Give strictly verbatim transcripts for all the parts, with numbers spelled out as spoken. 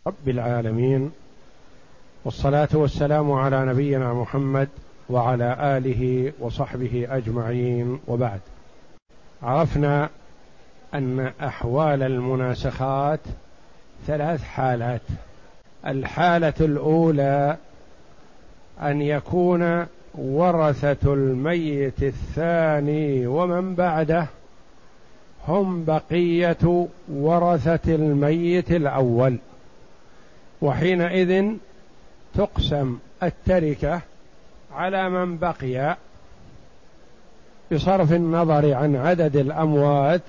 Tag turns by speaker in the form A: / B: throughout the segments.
A: رب العالمين، والصلاة والسلام على نبينا محمد وعلى آله وصحبه أجمعين، وبعد. عرفنا أن أحوال المناسخات ثلاث حالات. الحالة الأولى أن يكون ورثة الميت الثاني ومن بعده هم بقية ورثة الميت الأول، وحينئذ تقسم التركة على من بقي بصرف النظر عن عدد الأموات،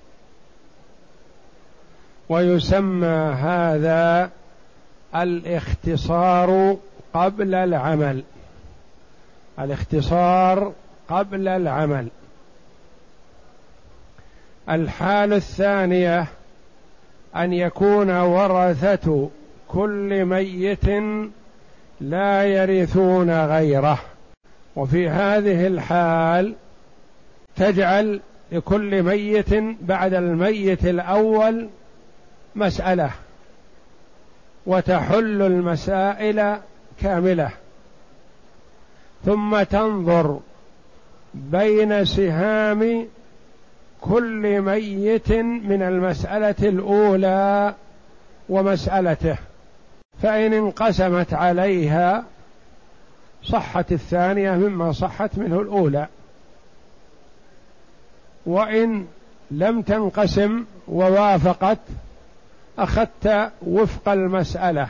A: ويسمى هذا الاختصار قبل العمل. الاختصار قبل العمل. الحالة الثانية أن يكون ورثة كل ميت لا يرثون غيره، وفي هذه الحال تجعل لكل ميت بعد الميت الأول مسألة، وتحل المسائل كاملة، ثم تنظر بين سهام كل ميت من المسألة الأولى ومسألته، فإن انقسمت عليها صحت الثانية مما صحت منه الأولى، وإن لم تنقسم ووافقت أخذت وفق المسألة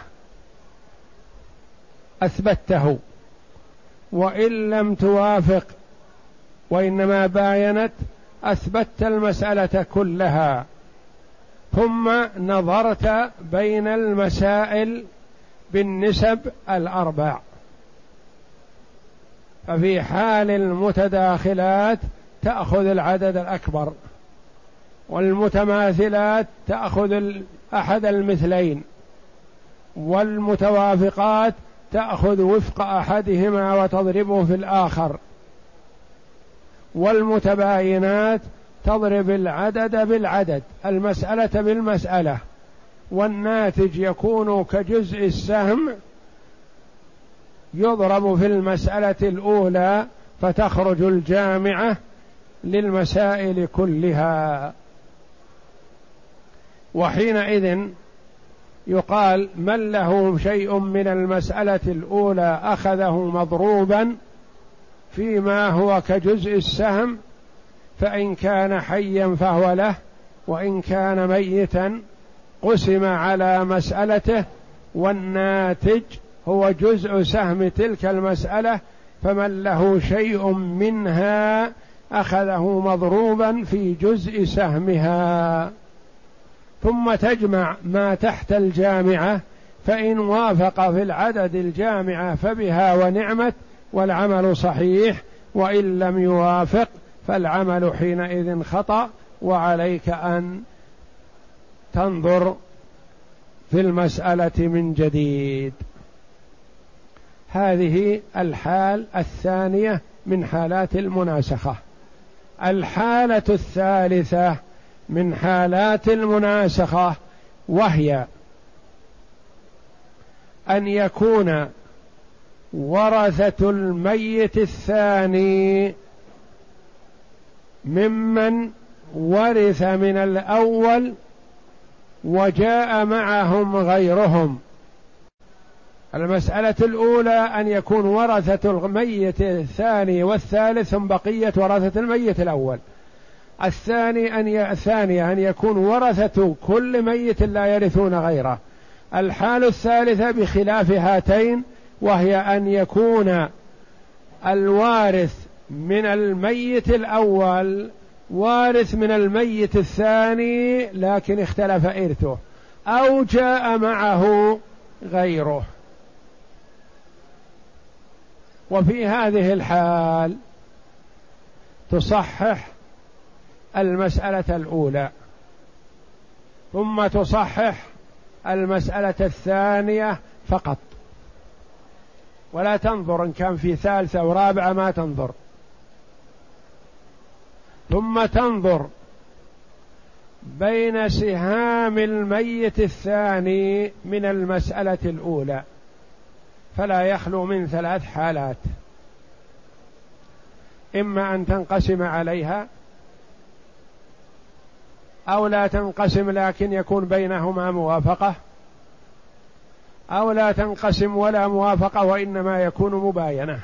A: أثبته، وإن لم توافق وإنما باينت أثبتت المسألة كلها، ثم نظرت بين المسائل بالنسب الأربع. ففي حال المتداخلات تأخذ العدد الأكبر، والمتماثلات تأخذ أحد المثلين، والمتوافقات تأخذ وفق أحدهما وتضربه في الآخر، والمتباينات تضرب العدد بالعدد، المسألة بالمسألة، والناتج يكون كجزء السهم يضرب في المسألة الأولى فتخرج الجامعة للمسائل كلها. وحينئذ يقال من له شيء من المسألة الأولى أخذه مضروبا فيما هو كجزء السهم، فإن كان حيا فهو له، وإن كان ميتا قسم على مسألته، والناتج هو جزء سهم تلك المسألة، فمن له شيء منها أخذه مضروبا في جزء سهمها. ثم تجمع ما تحت الجامعة، فإن وافق في العدد الجامعة فبها ونعمت والعمل صحيح، وإن لم يوافق فالعمل حينئذ خطأ، وعليك أن تنظر في المسألة من جديد. هذه الحال الثانية من حالات المناسخة. الحالة الثالثة من حالات المناسخة وهي أن يكون ورثة الميت الثاني ممن ورث من الأول وجاء معهم غيرهم. المسألة الأولى أن يكون ورثة الميت الثاني والثالث هم بقية ورثة الميت الأول. الثاني أن ي... الثانية أن يكون ورثة كل ميت لا يرثون غيره. الحالة الثالثة بخلاف هاتين، وهي أن يكون الوارث من الميت الأول وارث من الميت الثاني لكن اختلف إرثه، أو جاء معه غيره. وفي هذه الحال تصحح المسألة الأولى، ثم تصحح المسألة الثانية فقط، ولا تنظر إن كان في ثالثة ورابعة، ما تنظر. ثم تنظر بين سهام الميت الثاني من المسألة الأولى، فلا يخلو من ثلاث حالات: إما أن تنقسم عليها، أو لا تنقسم لكن يكون بينهما موافقة، أو لا تنقسم ولا موافقة وإنما يكون مباينة.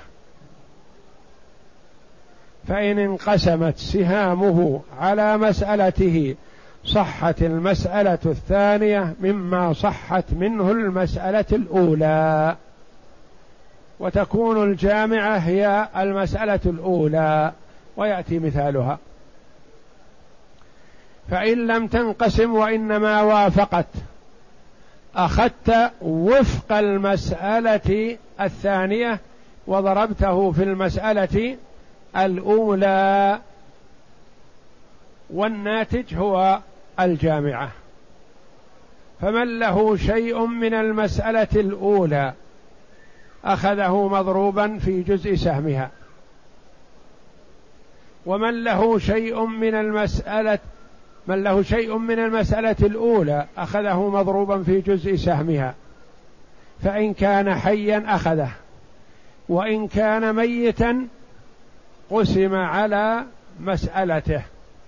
A: فإن انقسمت سهامه على مسألته صحت المسألة الثانية مما صحت منه المسألة الأولى، وتكون الجامعة هي المسألة الأولى، ويأتي مثالها. فإن لم تنقسم وإنما وافقت، أخذت وفق المسألة الثانية وضربته في المسألة الأولى، والناتج هو الجامعة. فمن له شيء من المسألة الأولى أخذه مضروبا في جزء سهمها، ومن له شيء من المسألة من له شيء من المسألة الأولى أخذه مضروبا في جزء سهمها. فإن كان حيا أخذه، وإن كان ميتا قسم على مسألته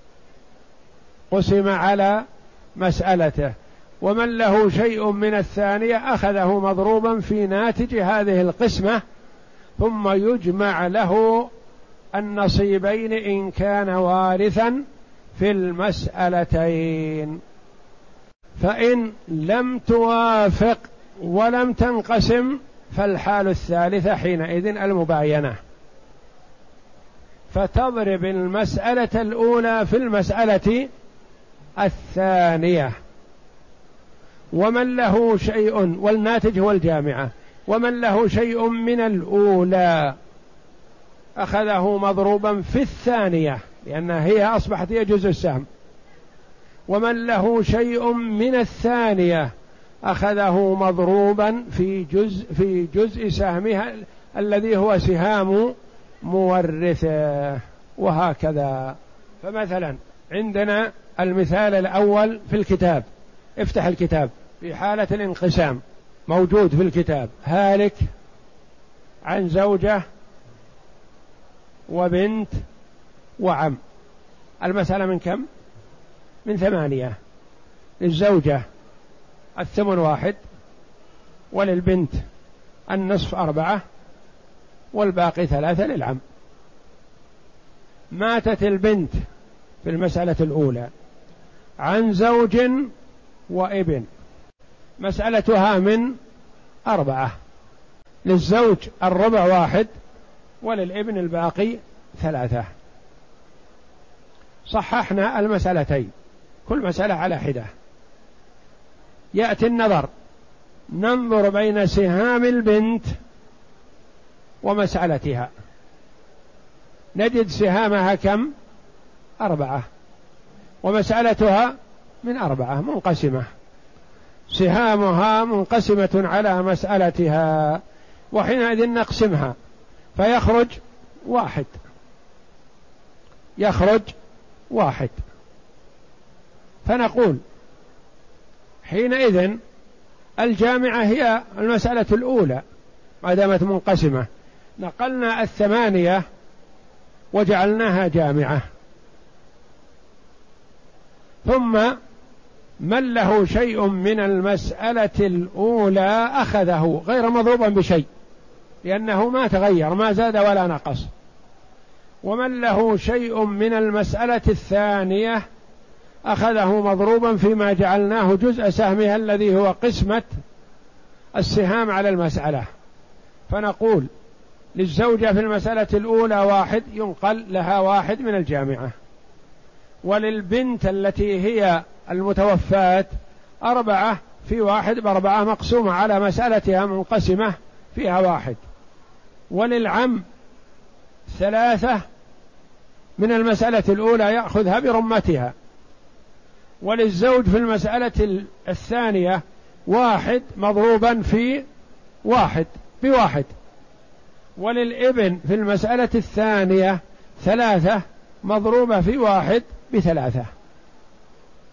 A: قسم على مسألته ومن له شيء من الثانية أخذه مضروبا في ناتج هذه القسمة، ثم يجمع له النصيبين إن كان وارثا في المسألتين. فإن لم توافق ولم تنقسم فالحال الثالثة حينئذ المباينة، فتضرب المسألة الأولى في المسألة الثانية، ومن له شيء، والناتج هو الجامعة، ومن له شيء من الأولى أخذه مضروبا في الثانية لأنها هي أصبحت هي جزء السهم، ومن له شيء من الثانية أخذه مضروبا في جزء في جزء سهمها الذي هو سهام مورثه، وهكذا. فمثلا عندنا المثال الأول في الكتاب، افتح الكتاب في حالة الانقسام، موجود في الكتاب: هالك عن زوجة وبنت وعم. المسألة من كم؟ من ثمانية. للزوجة الثمن واحد، وللبنت النصف أربعة، والباقي ثلاثة للعم. ماتت البنت في المسألة الأولى عن زوج وابن، مسألتها من أربعة. للزوج الربع واحد، وللابن الباقي ثلاثة. صححنا المسألتين، كل مسألة على حدة. يأتي النظر، ننظر بين سهام البنت ومسألتها، نجد سهامها كم؟ أربعة، ومسألتها من أربعة منقسمة، سهامها منقسمة على مسألتها، وحينئذ نقسمها فيخرج واحد، يخرج واحد. فنقول حينئذ الجامعة هي المسألة الأولى ما دامت منقسمة، نقلنا الثمانية وجعلناها جامعة. ثم من له شيء من المسألة الأولى أخذه غير مضروبا بشيء لأنه ما تغير، ما زاد ولا نقص. ومن له شيء من المسألة الثانية أخذه مضروبا فيما جعلناه جزء سهمها الذي هو قسمة السهام على المسألة. فنقول للزوجة في المسألة الأولى واحد، ينقل لها واحد من الجامعة. وللبنت التي هي المتوفاة أربعة في واحد بأربعة مقسومة على مسألتها منقسمة فيها واحد. وللعم ثلاثة من المسألة الأولى يأخذها برمتها. وللزوج في المسألة الثانية واحد مضروبا في واحد بواحد. وللابن في المسألة الثانية ثلاثة مضروبة في واحد بثلاثة.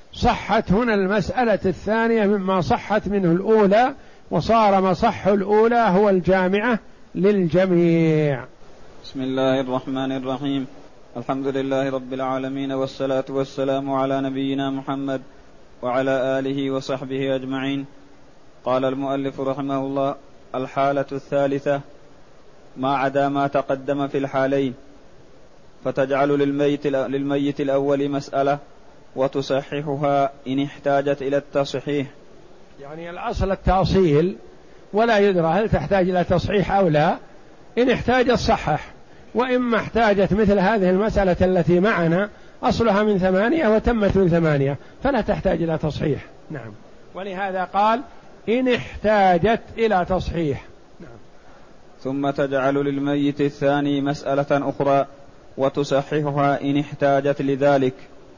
A: صحت هنا المسألة الثانية مما صحت منه الأولى، وصار مصح الأولى هو الجامعة للجميع.
B: بسم الله الرحمن الرحيم. الحمد لله رب العالمين، والصلاة والسلام على نبينا محمد وعلى آله وصحبه أجمعين. قال المؤلف رحمه الله: الحالة الثالثة ما عدا ما تقدم في الحالين، فتجعل للميت, للميت الأول مسألة وتصححها إن احتاجت إلى التصحيح.
A: يعني الأصل التأصيل، ولا يدرى هل تحتاج إلى تصحيح أو لا. إن احتاجت صحح، وإما احتاجت مثل هذه المسألة التي معنا أصلها من ثمانية وتمت من ثمانية فلا تحتاج إلى تصحيح. نعم، ولهذا قال إن احتاجت إلى تصحيح. نعم.
B: ثم تجعل للميت الثاني مسألة أخرى وتصححها إن احتاجت لذلك،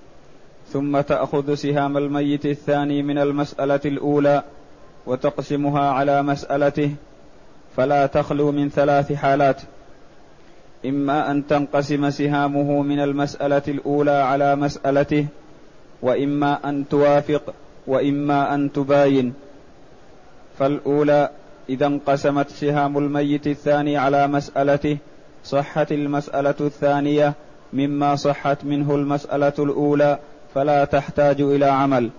B: ثم تأخذ سهام الميت الثاني من المسألة الأولى وتقسمها على مسألته، فلا تخلو من ثلاث حالات: إما أن تنقسم سهامه من المسألة الأولى على مسألته، وإما أن توافق، وإما أن تباين. فالأولى إذا انقسمت سهام الميت الثاني على مسألته صحت المسألة الثانية مما صحت منه المسألة الأولى، فلا تحتاج إلى عمل.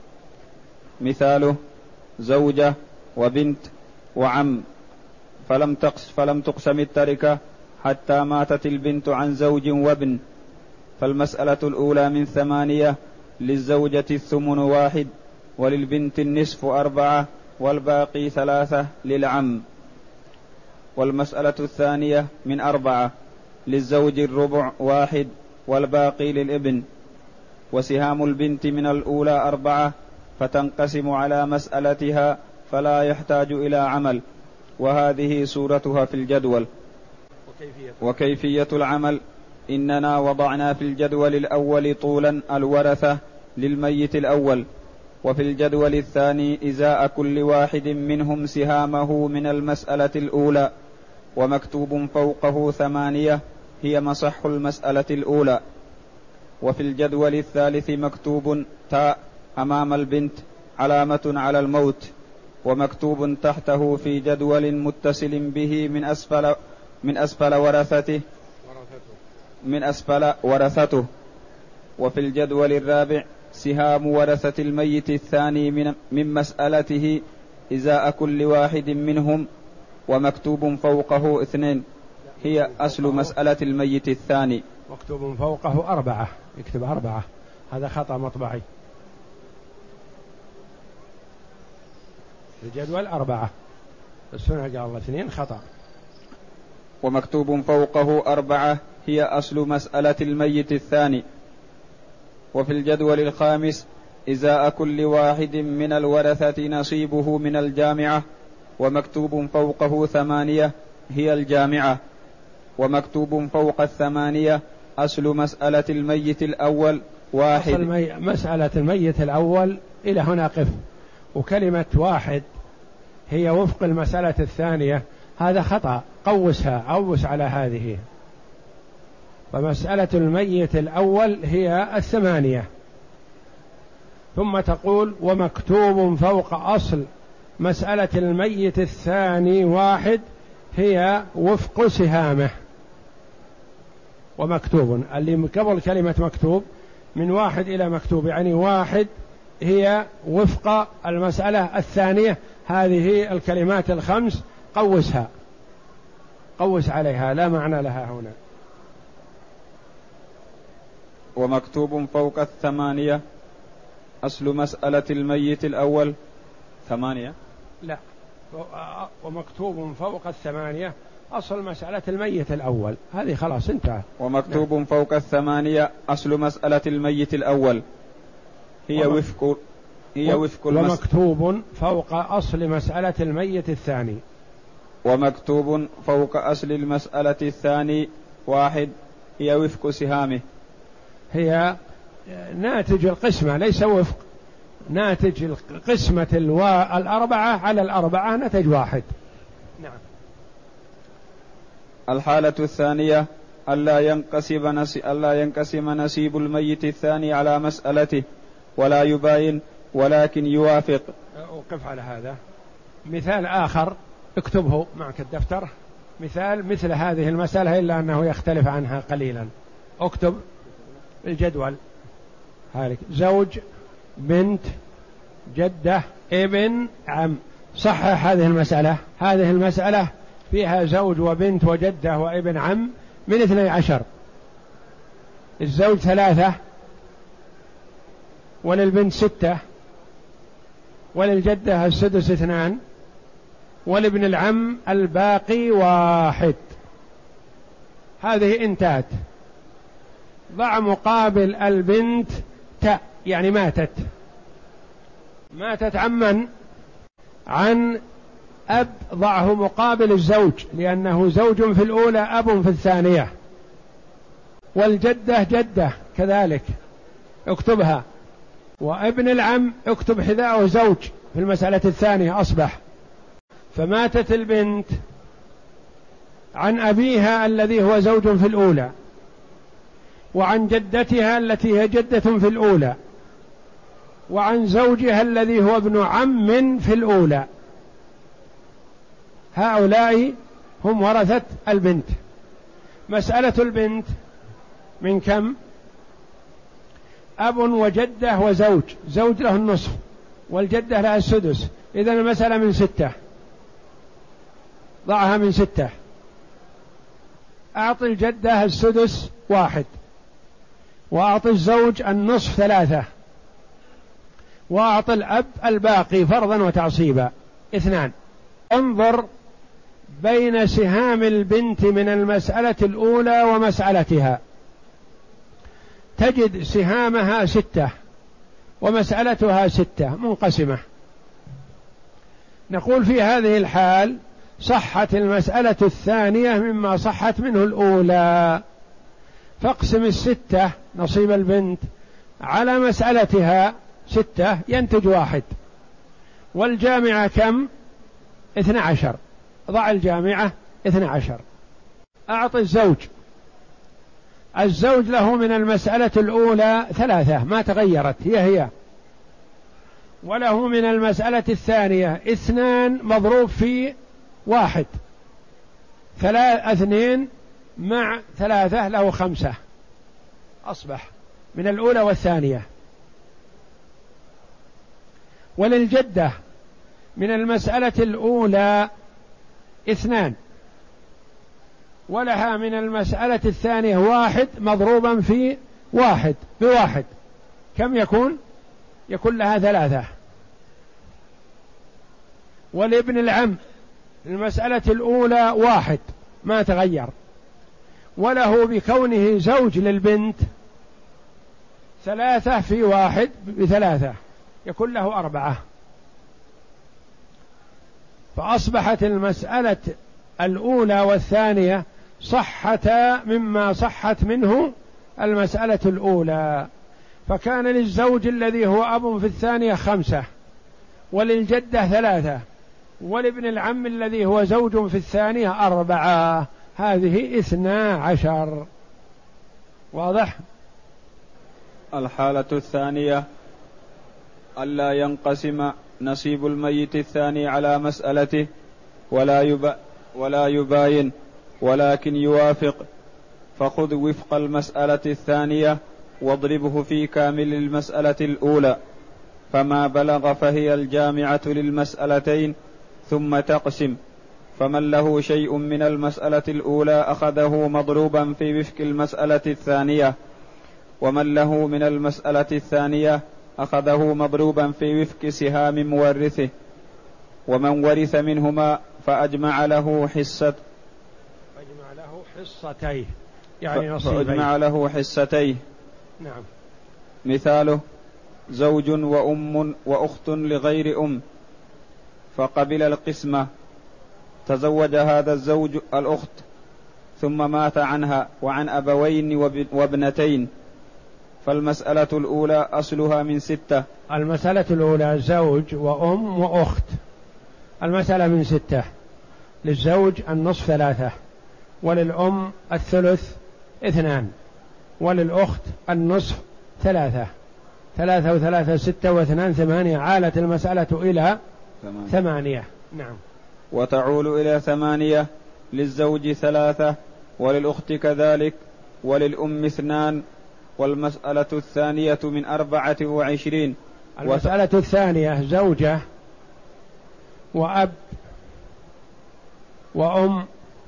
B: مثاله: زوجة وبنت وعم، فلم تقس فلم تقسم التركة حتى ماتت البنت عن زوج وابن، فالمسألة الأولى من ثمانية، للزوجة الثمن واحد، وللبنت النصف أربعة، والباقي ثلاثة للعم. والمسألة الثانية من أربعة، للزوج الربع واحد، والباقي للابن. وسهام البنت من الأولى أربعة، فتنقسم على مسألتها فلا يحتاج إلى عمل. وهذه صورتها في الجدول. وكيفية العمل: إننا وضعنا في الجدول الأول طولا الورثة للميت الأول، وفي الجدول الثاني إزاء كل واحد منهم سهامه من المسألة الأولى، ومكتوب فوقه ثمانية هي مصح المسألة الأولى. وفي الجدول الثالث مكتوب تاء أمام البنت علامة على الموت، ومكتوب تحته في جدول متصل به من أسفل من أسفل ورثته من أسفل ورثته. وفي الجدول الرابع سهام ورثة الميت الثاني من, من مسألته إزاء كل واحد منهم، ومكتوب فوقه اثنين هي أصل مسألة الميت الثاني.
A: مكتوب فوقه أربعة، يكتب أربعة، هذا خطأ مطبعي. الجدول أربعة، السنة قال الله اثنين، خطأ.
B: ومكتوب فوقه أربعة هي أصل مسألة الميت الثاني. وفي الجدول الخامس إزاء كل واحد من الورثة نصيبه من الجامعة، ومكتوب فوقه ثمانية هي الجامعة. ومكتوب فوق الثمانية أصل مسألة الميت الأول واحد.
A: أصل مي... مسألة الميت الأول إلى هنا قف، وكلمة واحد هي وفق المسألة الثانية، هذا خطأ، قوسها، عوس على هذه. فمسألة الميت الأول هي الثمانية، ثم تقول ومكتوب فوق أصل مسألة الميت الثاني واحد هي وفق سهامه. ومكتوب اللي قبل كلمة مكتوب من واحد إلى مكتوب، يعني واحد هي وفق المسألة الثانية. هذه الكلمات الخمس قوسها، قوس عليها، لا معنى لها هنا.
B: ومكتوب فوق الثمانية أصل مسألة الميت الأول ثمانية،
A: لا، ومكتوب فوق الثمانية أصل مسألة الميت الأول، هذه خلاص انتهى.
B: ومكتوب نعم. فوق الثمانية أصل مسألة الميت الأول هي وم... وفق هي وفق المس...
A: ومكتوب فوق أصل مسألة الميت الثاني.
B: ومكتوب فوق أصل المسألة الثاني واحد هي وفق سهامه،
A: هي ناتج القسمة، ليس وفق، ناتج قسمة الوا... الأربعة على الأربعة نتج واحد. نعم.
B: الحالة الثانية ألا ينقسم نسي... ألا ينقسم نسيب الميت الثاني على مسألته، ولا يباين ولكن يوافق.
A: أوقف على هذا. مثال آخر اكتبه معك الدفتر، مثال مثل هذه المسألة إلا أنه يختلف عنها قليلا. اكتب الجدول هذه: زوج، بنت، جدة، ابن، عم. صحح هذه المسألة. هذه المسألة فيها زوج وبنت وجدة وابن عم من اثني عشر. الزوج ثلاثة، وللبنت ستة، وللجدة السدس اثنان، ولابن العم الباقي واحد. هذه انتهت. ضع مقابل البنت تاء، يعني ماتت. ماتت عمن؟ عن أب. ضعه مقابل الزوج لأنه زوج في الأولى، أب في الثانية. والجدة جدة كذلك اكتبها. وابن العم اكتب حذاءه زوج في المسألة الثانية أصبح. فماتت البنت عن أبيها الذي هو زوج في الأولى، وعن جدتها التي هي جدة في الأولى، وعن زوجها الذي هو ابن عم في الأولى. هؤلاء هم ورثة البنت. مسألة البنت من كم؟ أب وجدة وزوج. زوج له النصف والجدة لها السدس. إذن المسألة من ستة. ضعها من ستة. أعطي الجدة السدس واحد، وأعطي الزوج النصف ثلاثة، وأعطي الأب الباقي فرضا وتعصيبا اثنان. انظر بين سهام البنت من المسألة الأولى ومسألتها، تجد سهامها ستة ومسألتها ستة منقسمة. نقول في هذه الحال صحت المسألة الثانية مما صحت منه الأولى، فاقسم الستة نصيب البنت على مسألتها ستة ينتج واحد. والجامعة كم؟ اثنى عشر. ضع الجامعة اثنى عشر. أعطي الزوج. الزوج له من المسألة الأولى ثلاثة ما تغيرت هي هي، وله من المسألة الثانية اثنان مضروب في واحد، ثلاث اثنين مع ثلاثة له خمسة، أصبح من الأولى والثانية. وللجدة من المسألة الأولى اثنان، ولها من المسألة الثانية واحد مضروبا في واحد بواحد، كم يكون؟ يكون لها ثلاثة. ولابن العم المسألة الأولى واحد ما تغير، وله بكونه زوج للبنت ثلاثة في واحد بثلاثة يكون له أربعة. فأصبحت المسألة الأولى والثانية صحتا مما صحت منه المسألة الأولى. فكان للزوج الذي هو أب في الثانية خمسة، وللجدة ثلاثة، ولابن العم الذي هو زوج في الثانية أربعة. هذه اثنا عشر. واضح؟
B: الحالة الثانية ألا ينقسم نصيب الميت الثاني على مسألته ولا يب... ولا يباين ولكن يوافق، فخذ وفق المسألة الثانية واضربه في كامل المسألة الأولى، فما بلغ فهي الجامعة للمسألتين، ثم تقسم. فمن له شيء من المسألة الأولى أخذه مضروبا في وفق المسألة الثانية، ومن له من المسألة الثانية أخذه مضروبا في وفق سهام مورثه. ومن ورث منهما فأجمع له حصة
A: فأجمع له حصتيه يعني نصيبين.
B: فأجمع له حصتيه.
A: نعم.
B: مثاله زوج وأم وأخت لغير أم، فقبل القسمة، تزوج هذا الزوج الأخت ثم مات عنها وعن أبوين وابنتين، فالمسألة الأولى أصلها من ستة.
A: المسألة الأولى زوج وأم وأخت، المسألة من ستة. للزوج النصف ثلاثة، وللأم الثلث اثنان، وللأخت النصف ثلاثة. ثلاثة وثلاثة ستة واثنان ثمانية، عالت المسألة إلى ثمانية, ثمانية. نعم.
B: وتعول إلى ثمانية، للزوج ثلاثة، وللأخت كذلك، وللأم اثنان. والمسألة الثانية من أربعة وعشرين.
A: المسألة وت... الثانية زوجة وأب وأم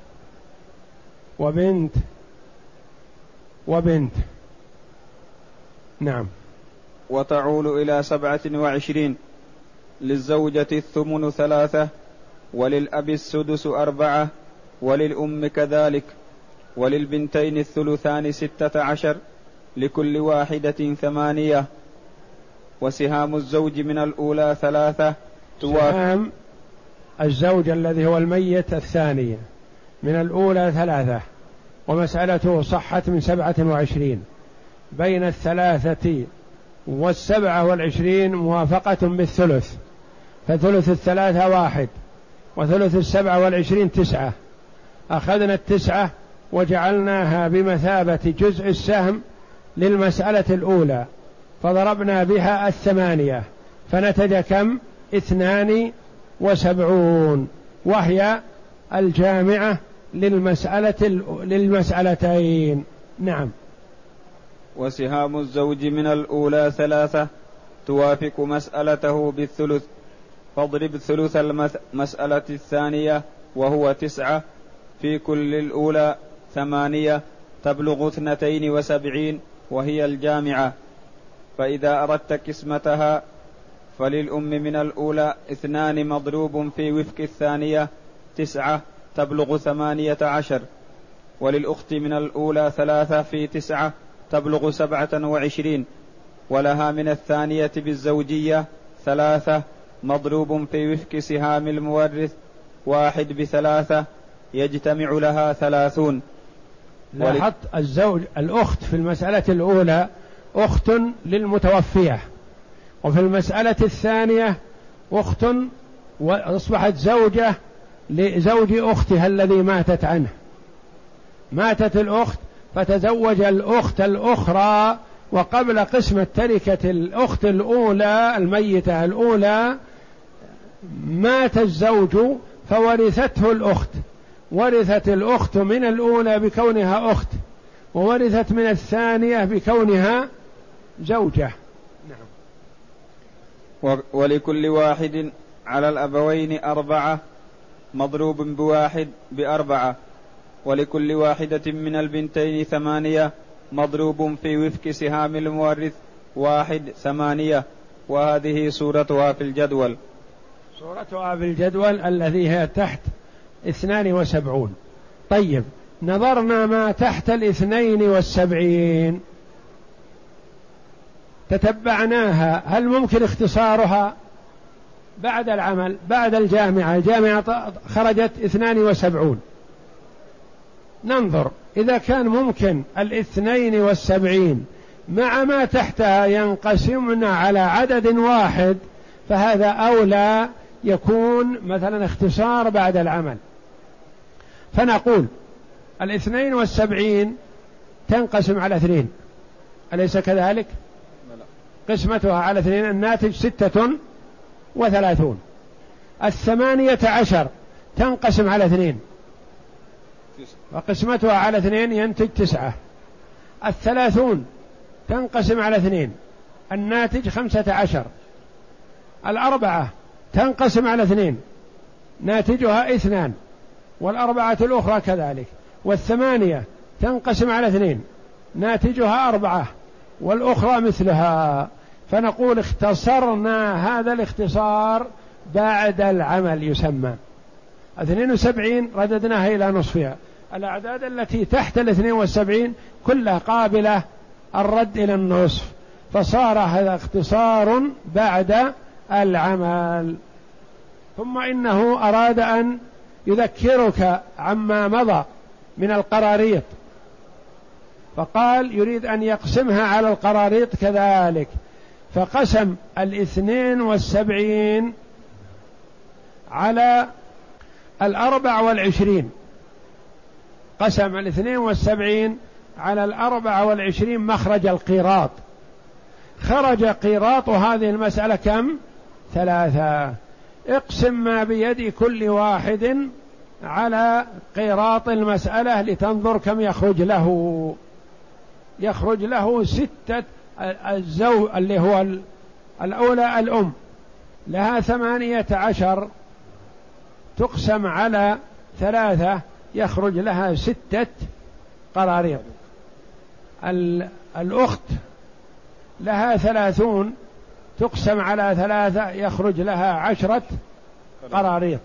A: وبنت وبنت. نعم.
B: وتعول إلى سبعة وعشرين، للزوجة الثمن ثلاثة، وللأب السدس أربعة، وللأم كذلك، وللبنتين الثلثان ستة عشر، لكل واحدة ثمانية. وسهام الزوج من الأولى ثلاثة.
A: سهام الزوج الذي هو الميت الثانية من الأولى ثلاثة، ومسألته صحت من سبعة وعشرين. بين الثلاثة والسبعة والعشرين موافقة بالثلث، فثلث الثلاثة واحد، وثلث السبعة والعشرين تسعة. أخذنا التسعة وجعلناها بمثابة جزء السهم للمسألة الأولى، فضربنا بها الثمانية، فنتج كم؟ اثنان وسبعون، وهي الجامعة للمسألة للمسألتين. نعم.
B: وسهام الزوج من الأولى ثلاثة، توافق مسألته بالثلث، فاضرب ثلث المسألة الثانية وهو تسعة في كل الأولى ثمانية، تبلغ اثنتين وسبعين، وهي الجامعة. فإذا أردت قسمتها فللأم من الأولى اثنان مضروب في وفق الثانية تسعة، تبلغ ثمانية عشر. وللأخت من الأولى ثلاثة في تسعة، تبلغ سبعة وعشرين. ولها من الثانية بالزوجية ثلاثة مضروب في وفق سهام المورث واحد بثلاثة، يجتمع لها ثلاثون.
A: لاحظت الزوج الأخت في المسألة الأولى أخت للمتوفية، وفي المسألة الثانية أخت وأصبحت زوجة لزوج أختها الذي ماتت عنه. ماتت الأخت فتزوج الأخت الأخرى، وقبل قسمة تركة الأخت الأولى الميتة الأولى مات الزوج فورثته الأخت، ورثت الأخت من الأولى بكونها أخت، وورثت من الثانية بكونها زوجة.
B: نعم. ولكل واحد على الأبوين أربعة مضروب بواحد بأربعة، ولكل واحدة من البنتين ثمانية مضروب في وفق سهام المورث واحد ثمانية. وهذه صورتها في الجدول.
A: صورتها في الجدول الذي هي تحت اثنان وسبعون. طيب، نظرنا ما تحت الاثنين والسبعين تتبعناها، هل ممكن اختصارها بعد العمل بعد الجامعة؟ الجامعة خرجت اثنان وسبعون، ننظر إذا كان ممكن الاثنين والسبعين مع ما تحتها ينقسمن على عدد واحد، فهذا أولى يكون مثلا اختصار بعد العمل. فنقول الاثنين والسبعين تنقسم على اثنين، أليس كذلك؟ قسمتها على اثنين الناتج ستة وثلاثون. الثمانية عشر تنقسم على اثنين وقسمتها على اثنين ينتج تسعة. الثلاثون تنقسم على اثنين الناتج خمسة عشر. الأربعة تنقسم على اثنين ناتجها اثنان، والأربعة الأخرى كذلك. والثمانية تنقسم على اثنين ناتجها أربعة، والأخرى مثلها. فنقول اختصرنا هذا الاختصار بعد العمل يسمى. اثنين وسبعين رددناها إلى نصفها. الأعداد التي تحت الاثنين والسبعين كلها قابلة الرد إلى النصف، فصار هذا اختصار بعد العمل. ثم إنه أراد أن يذكرك عما مضى من القراريط، فقال يريد أن يقسمها على القراريط كذلك، فقسم الاثنين والسبعين على الأربع والعشرين. قسم الاثنين والسبعين على الأربع والعشرين مخرج القيراط، خرج قيراط هذه المسألة كم؟ ثلاثة. اقسم ما بيد كل واحد على قيراط المسألة لتنظر كم يخرج له. يخرج له ستة. الزوج اللي هو الأولى الأم لها ثمانية عشر، تقسم على ثلاثة يخرج لها ستة قراريط. الأخت لها ثلاثون، تقسم على ثلاثة يخرج لها عشرة قراريط.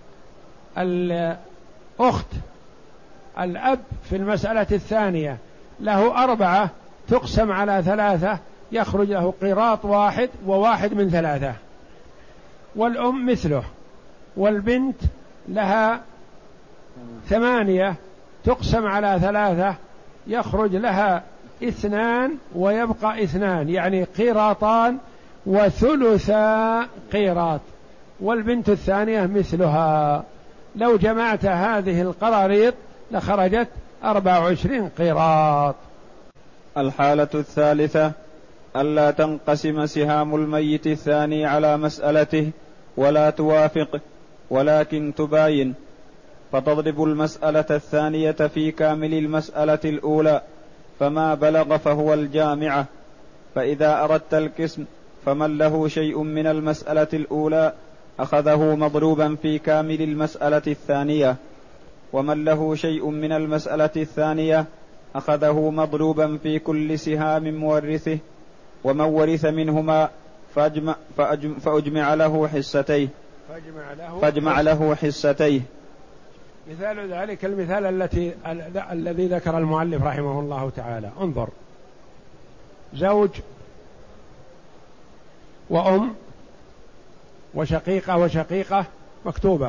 A: الأخت الأب في المسألة الثانية له أربعة، تقسم على ثلاثة يخرج له قيراط واحد وواحد من ثلاثة. والأم مثله. والبنت لها ثمانية، تقسم على ثلاثة يخرج لها اثنان ويبقى اثنان، يعني قيراطان وثلثا قيراط. والبنت الثانية مثلها. لو جمعت هذه القراريط لخرجت أربع وعشرين قيراط.
B: الحالة الثالثة ألا تنقسم سهام الميت الثاني على مسألته ولا توافق، ولكن تباين، فتضرب المسألة الثانية في كامل المسألة الأولى، فما بلغ فهو الجامعة. فإذا أردت القسم فمن له شيء من المسألة الأولى أخذه مضروبا في كامل المسألة الثانية، ومن له شيء من المسألة الثانية أخذه مضروبا في كل سهام مورثه، ومن ورث منهما فأجمع, فأجمع, فأجمع له حصتيه
A: فأجمع له,
B: فأجمع له حصتيه.
A: مثال ذلك المثال التي الذي ذكر المؤلف رحمه الله تعالى. انظر، زوج وأم وشقيقة وشقيقة مكتوبة،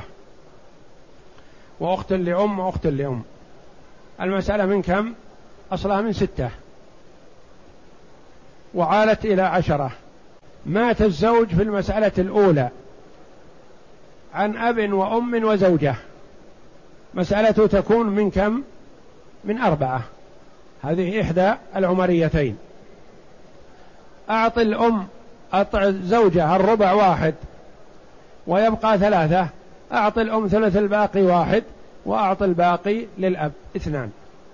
A: وأخت لأم وأخت لأم. المسألة من كم؟ أصلها من ستة وعالت إلى عشرة. مات الزوج في المسألة الأولى عن أب وأم وزوجة، مسألته تكون من كم؟ من أربعة. هذه إحدى العمريتين. أعطي الأم أعطي زوجها الربع واحد ويبقى ثلاثة، أعطي الأم ثلث الباقي واحد، وأعطي الباقي للأب اثنان.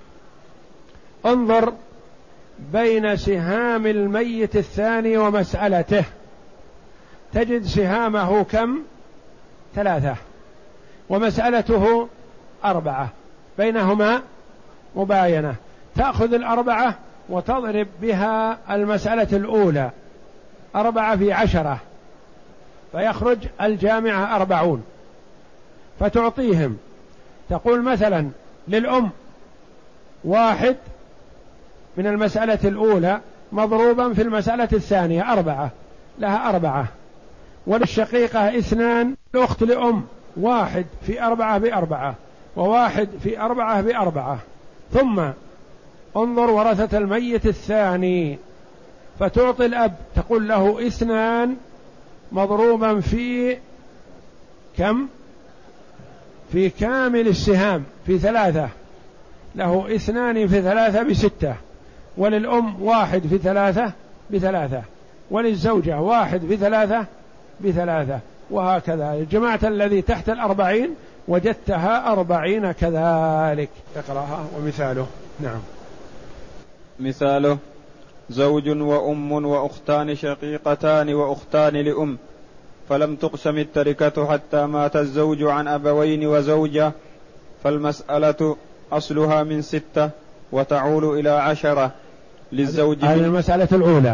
A: انظر بين سهام الميت الثاني ومسألته، تجد سهامه كم؟ ثلاثة، ومسألته أربعة، بينهما مباينة. تأخذ الأربعة وتضرب بها المسألة الأولى، أربعة في عشرة، فيخرج الجامعة أربعون، فتعطيهم. تقول مثلا للأم واحد من المسألة الأولى مضروبا في المسألة الثانية أربعة، لها أربعة. وللشقيقة اثنان، الأخت لأم واحد في أربعة بأربعة، وواحد في أربعة بأربعة. ثم انظر ورثة الميت الثاني، فتعطي الأب، تقول له اثنان مضروبا في كم؟ في كامل السهام في ثلاثة، له اثنان في ثلاثة بستة. وللأم واحد في ثلاثة بثلاثة، وللزوجة واحد في ثلاثة بثلاثة، وهكذا. الجماعة الذي تحت الأربعين وجدتها أربعين كذلك. اقرأها ومثاله. نعم.
B: مثاله: زوج وأم وأختان شقيقتان وأختان لأم، فلم تقسم التركة حتى مات الزوج عن أبوين وزوجة، فالمسألة أصلها من ستة وتعول إلى عشرة. للزوج
A: هذه المسألة الأولى.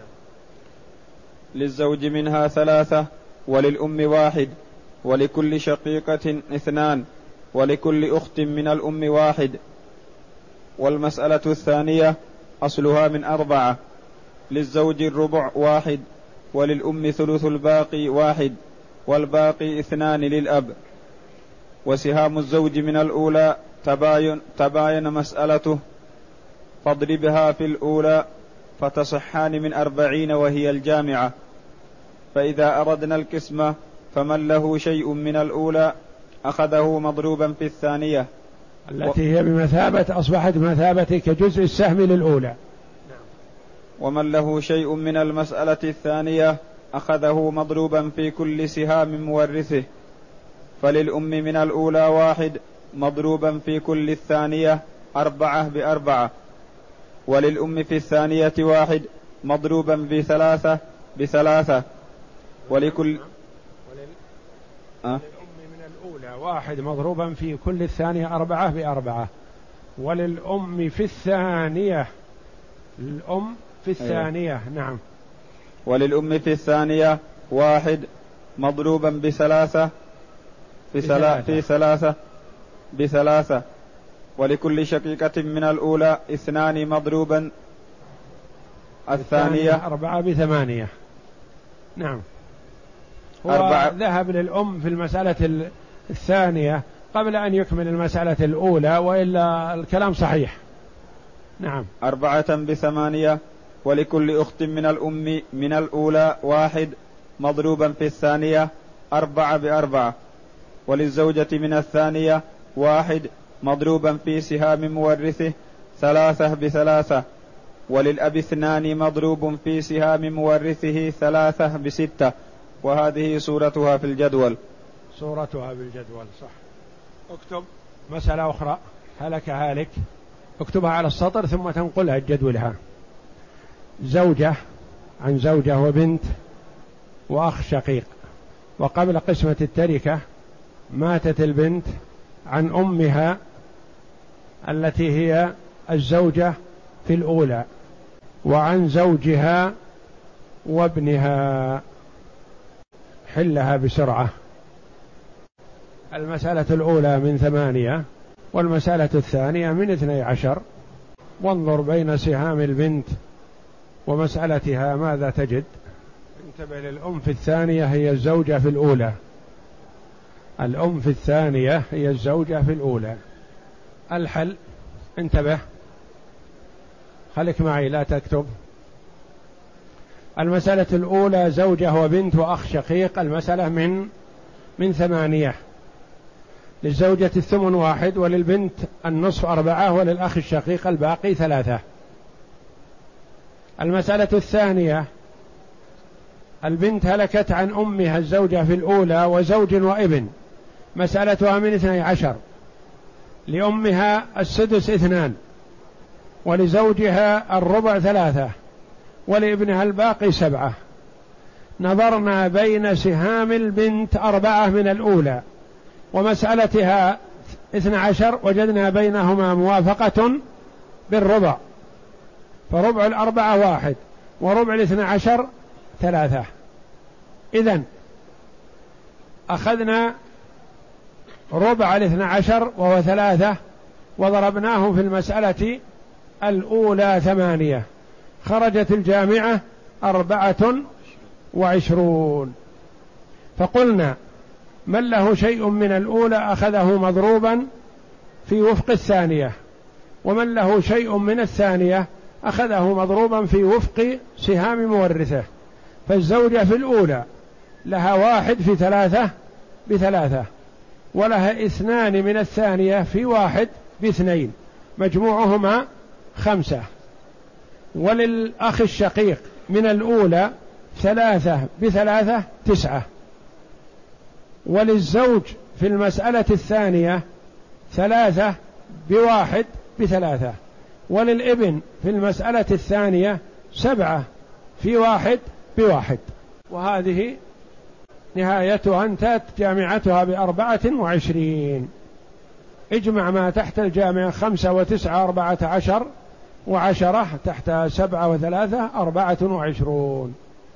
B: للزوج منها ثلاثة، وللأم واحد، ولكل شقيقة اثنان، ولكل أخت من الأم واحد. والمسألة الثانية أصلها من أربعة، للزوج الربع واحد، وللأم ثلث الباقي واحد، والباقي اثنان للأب. وسهام الزوج من الأولى تباين, تباين مسألته، فاضربها في الأولى فتصحان من أربعين وهي الجامعة. فإذا أردنا القسمة فمن له شيء من الأولى أخذه مضروبا في الثانية،
A: التي هي بمثابة، أصبحت بمثابة كجزء السهم للأولى.
B: ومن له شيء من المسألة الثانية أخذه مضروبا في كل سهام مورثه، فللأم من الأولى واحد مضروبا في كل الثانية أربعة بأربعة، وللأم في الثانية واحد مضروبا بثلاثة بثلاثة، ولكل
A: أه؟ للأم من الأولى واحد مضروبا في كل الثانية أربعة بأربعة، وللأم في الثانية الأم في الثانية أيه. نعم.
B: وللأم في الثانية واحد مضروبا بثلاثة في ثلاثة في ثلاثة بثلاثة، ولكل شقيقة من الأولى اثنان مضروبا الثانية
A: أربعة بثمانية. نعم.
B: أربعة.
A: ذهب للأم في المسألة الثانية قبل أن يكمل المسألة الأولى، وإلا الكلام صحيح. نعم.
B: أربعة بثمانية، ولكل أخت من الأم من الأولى واحد مضروبا في الثانية أربعة بأربعة، وللزوجة من الثانية واحد مضروبا في سهام مورثه ثلاثة بثلاثة، وللأب اثنان مضروب في سهام مورثه ثلاثة بستة. وهذه صورتها في الجدول.
A: صورتها بالجدول صح. اكتب مسألة أخرى، هلك هالك، اكتبها على السطر ثم تنقلها جدولها. زوجة عن زوجة وبنت وأخ شقيق، وقبل قسمة التركة ماتت البنت عن أمها التي هي الزوجة في الأولى، وعن زوجها وابنها. حلها بسرعة. المسألة الأولى من ثمانية، والمسألة الثانية من اثني عشر. وانظر بين سهام البنت ومسألتها ماذا تجد. انتبه للأم في الثانية هي الزوجة في الأولى، الأم في الثانية هي الزوجة في الأولى. الحل، انتبه خليك معي لا تكتب. المسألة الأولى زوجة وبنت وأخ شقيق، المسألة من من ثمانية. للزوجة الثمن واحد، وللبنت النصف أربعة، وللأخ الشقيق الباقي ثلاثة. المسألة الثانية البنت هلكت عن أمها الزوجة في الأولى وزوج وابن، مسألتها من اثني عشر. لأمها السدس اثنان، ولزوجها الربع ثلاثة، ولابنها الباقي سبعة. نظرنا بين سهام البنت أربعة من الأولى ومسألتها اثنى عشر، وجدنا بينهما موافقة بالربع، فربع الأربعة واحد، وربع الاثنى عشر ثلاثة. إذن أخذنا ربع الاثنى عشر وهو ثلاثة، وضربناه في المسألة الأولى ثمانية، خرجت الجامعة أربعة وعشرون. فقلنا من له شيء من الأولى أخذه مضروبا في وفق الثانية، ومن له شيء من الثانية أخذه مضروبا في وفق سهام مورثه. فالزوجة في الأولى لها واحد في ثلاثة بثلاثة، ولها اثنان من الثانية في واحد باثنين، مجموعهما خمسة. وللأخ الشقيق من الأولى ثلاثة بثلاثة تسعة. وللزوج في المسألة الثانية ثلاثة بواحد بثلاثة. وللابن في المسألة الثانية سبعة في واحد بواحد. وهذه نهايتها انتهت جامعتها بأربعة وعشرين. اجمع ما تحت الجامعة خمسة وتسعة أربعة عشر، وعشرة تحت سبعة وثلاثة أربعة وعشرون.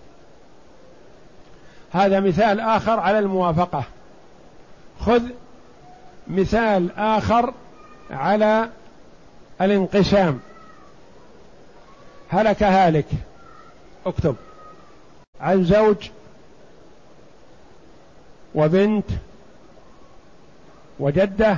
A: هذا مثال آخر على الموافقة. خذ مثال آخر على الانقسام. هلك هالك، اكتب عن زوج وبنت وجدة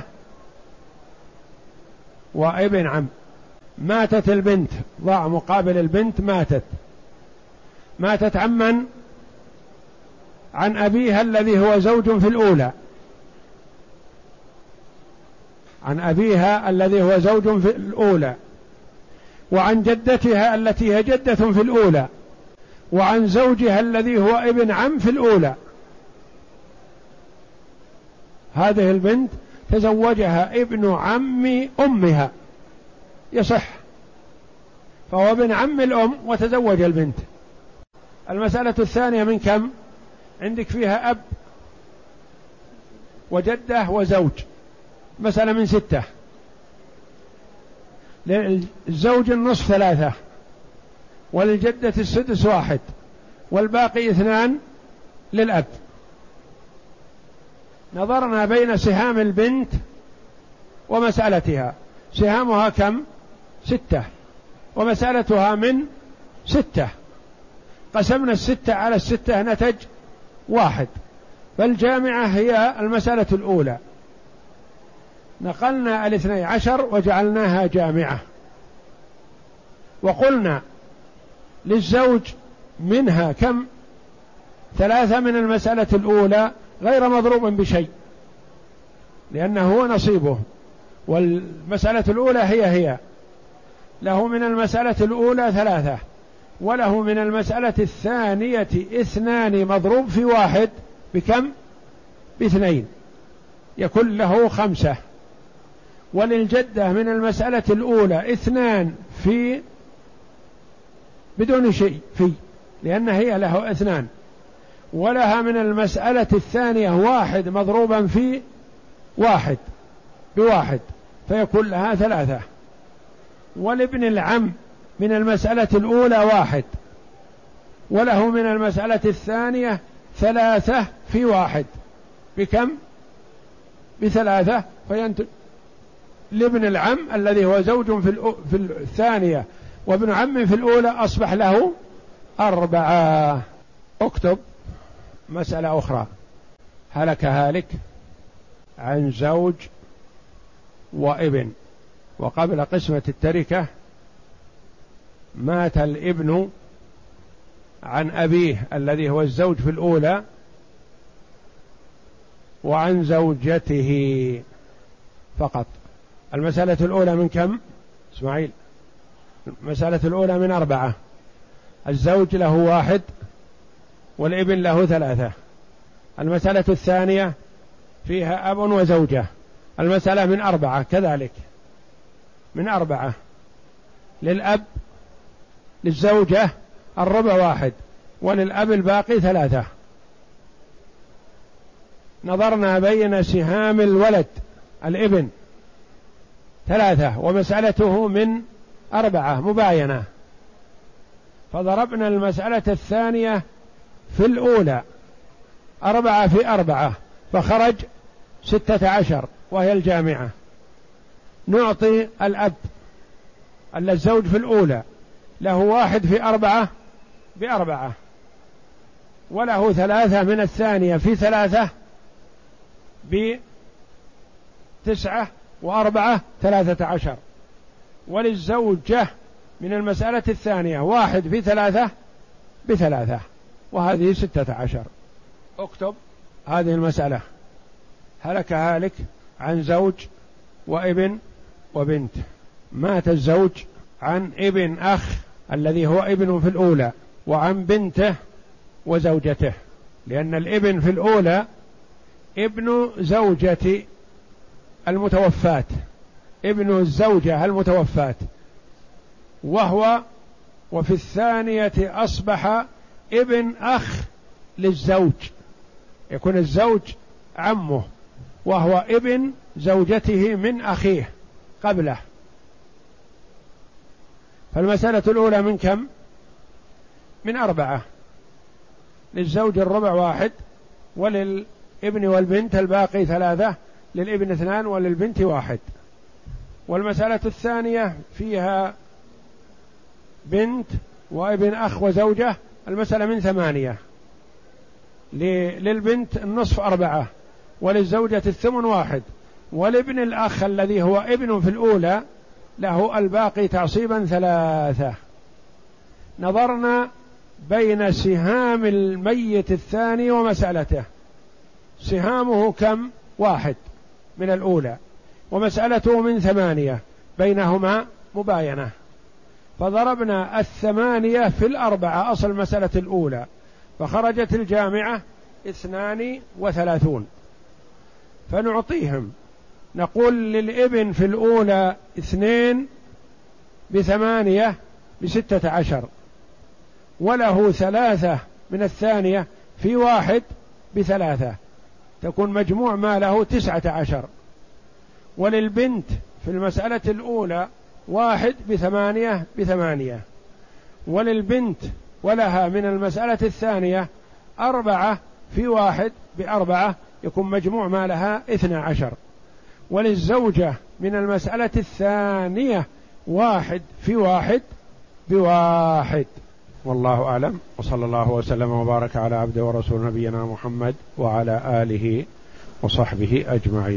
A: وابن عم. ماتت البنت، ضاع مقابل البنت ماتت. ماتت عمن؟ عن أبيها الذي هو زوج في الأولى، عن أبيها الذي هو زوج في الأولى. وعن جدتها التي هي جدة في الأولى، وعن زوجها الذي هو ابن عم في الأولى. هذه البنت تزوجها ابن عم أمها يصح، فهو ابن عم الأم وتزوج البنت. المسألة الثانية من كم؟ عندك فيها أب وجدة وزوج، مسألة من ستة. للزوج النصف ثلاثة، وللجدة السدس واحد، والباقي اثنان للأب. نظرنا بين سهام البنت ومسألتها، سهامها كم؟ ستة، ومسألتها من ستة. قسمنا الستة على الستة نتج واحد، فالجامعة هي المسألة الأولى. نقلنا الاثني عشر وجعلناها جامعة، وقلنا للزوج منها كم؟ ثلاثة من المسألة الأولى غير مضروب بشيء، لأنه هو نصيبه، والمسألة الأولى هي هي. له من المسألة الأولى ثلاثة، وله من المسألة الثانية اثنان مضروب في واحد بكم؟ باثنين، يكون له خمسة. وللجدة من المسألة الأولى اثنان في بدون شيء في، لأن هي له اثنان، ولها من المسألة الثانية واحد مضروبا في واحد بواحد، فيكون لها ثلاثة. ولابن العم من المسألة الأولى واحد، وله من المسألة الثانية ثلاثة في واحد بكم؟ بثلاثة، فينتج لابن العم الذي هو زوج في, في الثانية وابن عم في الأولى أصبح له أربعة. اكتب مسألة أخرى. هلك هالك عن زوج وابن، وقبل قسمة التركة مات الابن عن أبيه الذي هو الزوج في الأولى وعن زوجته فقط. المسألة الأولى من كم؟ إسماعيل، المسألة الأولى من أربعة. الزوج له واحد والابن له ثلاثة. المسألة الثانية فيها أب وزوجة، المسألة من أربعة كذلك، من أربعة. للأب للزوجة الربع واحد، وللأب الباقي ثلاثة. نظرنا بين سهام الولد الابن ثلاثة، ومسألته من أربعة مباينة، فضربنا المسألة الثانية في الأولى أربعة في أربعة فخرج ستة عشر وهي الجامعة. نعطي الأب الزوج في الأولى له واحد في أربعة بأربعة، وله ثلاثة من الثانية في ثلاثة بتسعة، وأربعة ثلاثة عشر. وللزوجة من المسألة الثانية واحد في ثلاثة بثلاثة، وهذه ستة عشر. اكتب هذه المسألة. هلك هالك عن زوج وابن وبنت. مات الزوج عن ابن أخ الذي هو ابن في الأولى، وعن بنته وزوجته، لأن الابن في الأولى ابن زوجة المتوفاة، ابن الزوجة المتوفاة، وهو وفي الثانية أصبح ابن أخ للزوج، يكون الزوج عمه وهو ابن زوجته من أخيه قبله. فالمسألة الأولى من كم؟ من أربعة. للزوج الربع واحد، وللابن والبنت الباقي ثلاثة، للابن اثنان وللبنت واحد. والمسألة الثانية فيها بنت وابن أخ وزوجة، المسألة من ثمانية. للبنت النصف أربعة، وللزوجة الثمن واحد، والابن الأخ الذي هو ابن في الأولى له الباقي تعصيبا ثلاثة. نظرنا بين سهام الميت الثاني ومسألته، سهامه كم؟ واحد من الأولى، ومسألته من ثمانية، بينهما مباينة. فضربنا الثمانية في الأربعة أصل المسألة الأولى، فخرجت الجامعة اثنان وثلاثون، فنعطيهم نقول للابن في الأولى اثنين بثمانية بستة عشر، وله ثلاثة من الثانية في واحد بثلاثة، تكون مجموع ما له تسعة عشر. وللبنت في المسألة الأولى واحد بثمانية بثمانية، وللبنت ولها من المسألة الثانية أربعة في واحد بأربعة، يكون مجموع ما لها اثنى عشر. وللزوجة من المسألة الثانية واحد في واحد بواحد. والله أعلم، وصلى الله وسلم وبارك على عبده ورسول نبينا محمد وعلى آله وصحبه أجمعين.